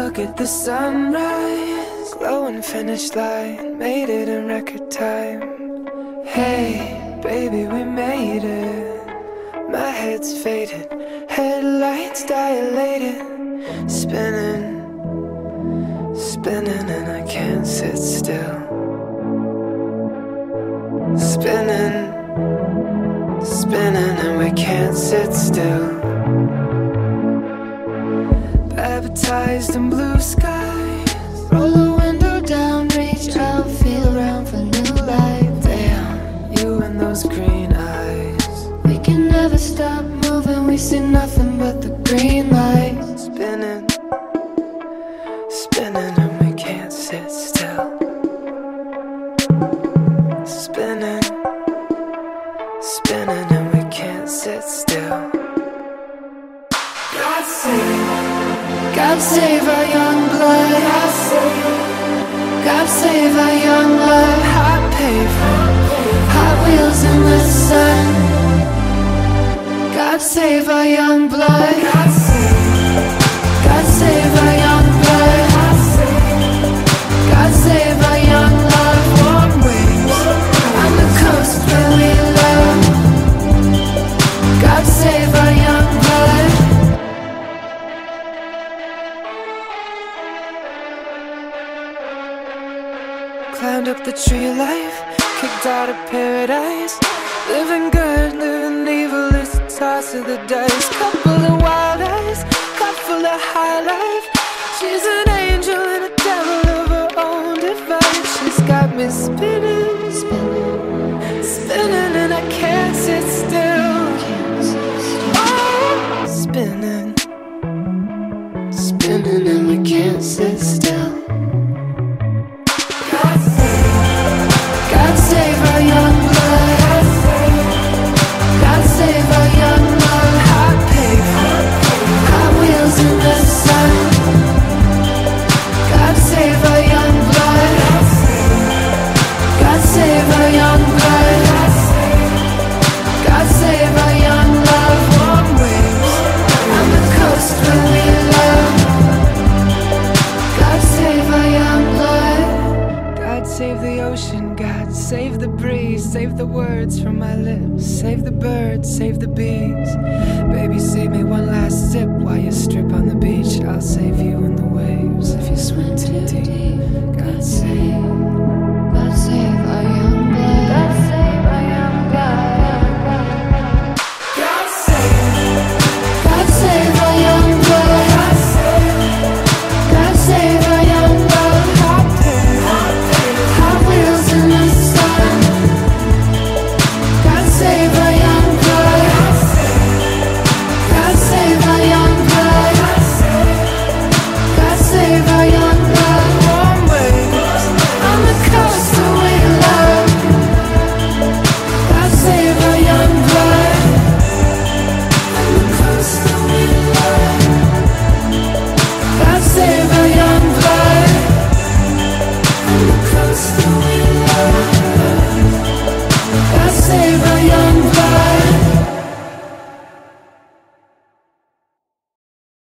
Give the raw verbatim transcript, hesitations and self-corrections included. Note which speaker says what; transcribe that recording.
Speaker 1: Look at the sunrise, glowing finish line, made it in record time. Hey, baby, we made it. My head's faded, headlights dilated, spinning, spinning, and I can't sit still. Spinning, spinning, and we can't sit still. Baptized in blue skies, roll the window down, reach out, feel around for new life. Damn, you and those green eyes, we can never stop moving, we see nothing but the green light. Spinning, spinning, and we can't sit still. Spinning, spinning, and we can't sit still. God save, God save our young blood. God save, God save our young blood. Hot pavement, hot wheels in the sun. God save our young blood. God save, God save our young blood. God save our young love. Warm waves on the coast where we love. God save our young blood. Climbed up the tree of life, kicked out of paradise. Living good, living evil, it's the toss of the dice. Cup full of wild eyes, cup full of high life. She's an angel and a devil of her own device. She's got me spinning, spinning, spinning, and I can't sit still. Oh, spinning, spinning, and we can't sit still. God save our young blood. God save our young love. Hot pavement, hot wheels in the sun. God save our young blood. God save our young blood. God save our young love. Warm waves on the coast where we love. God save our young blood. God save the ocean, God save the breeze, save the words from my lips, save the birds, save the bees. Baby, save me one last sip while you strip on the beach. I'll save you in the waves if you swim too deep. God save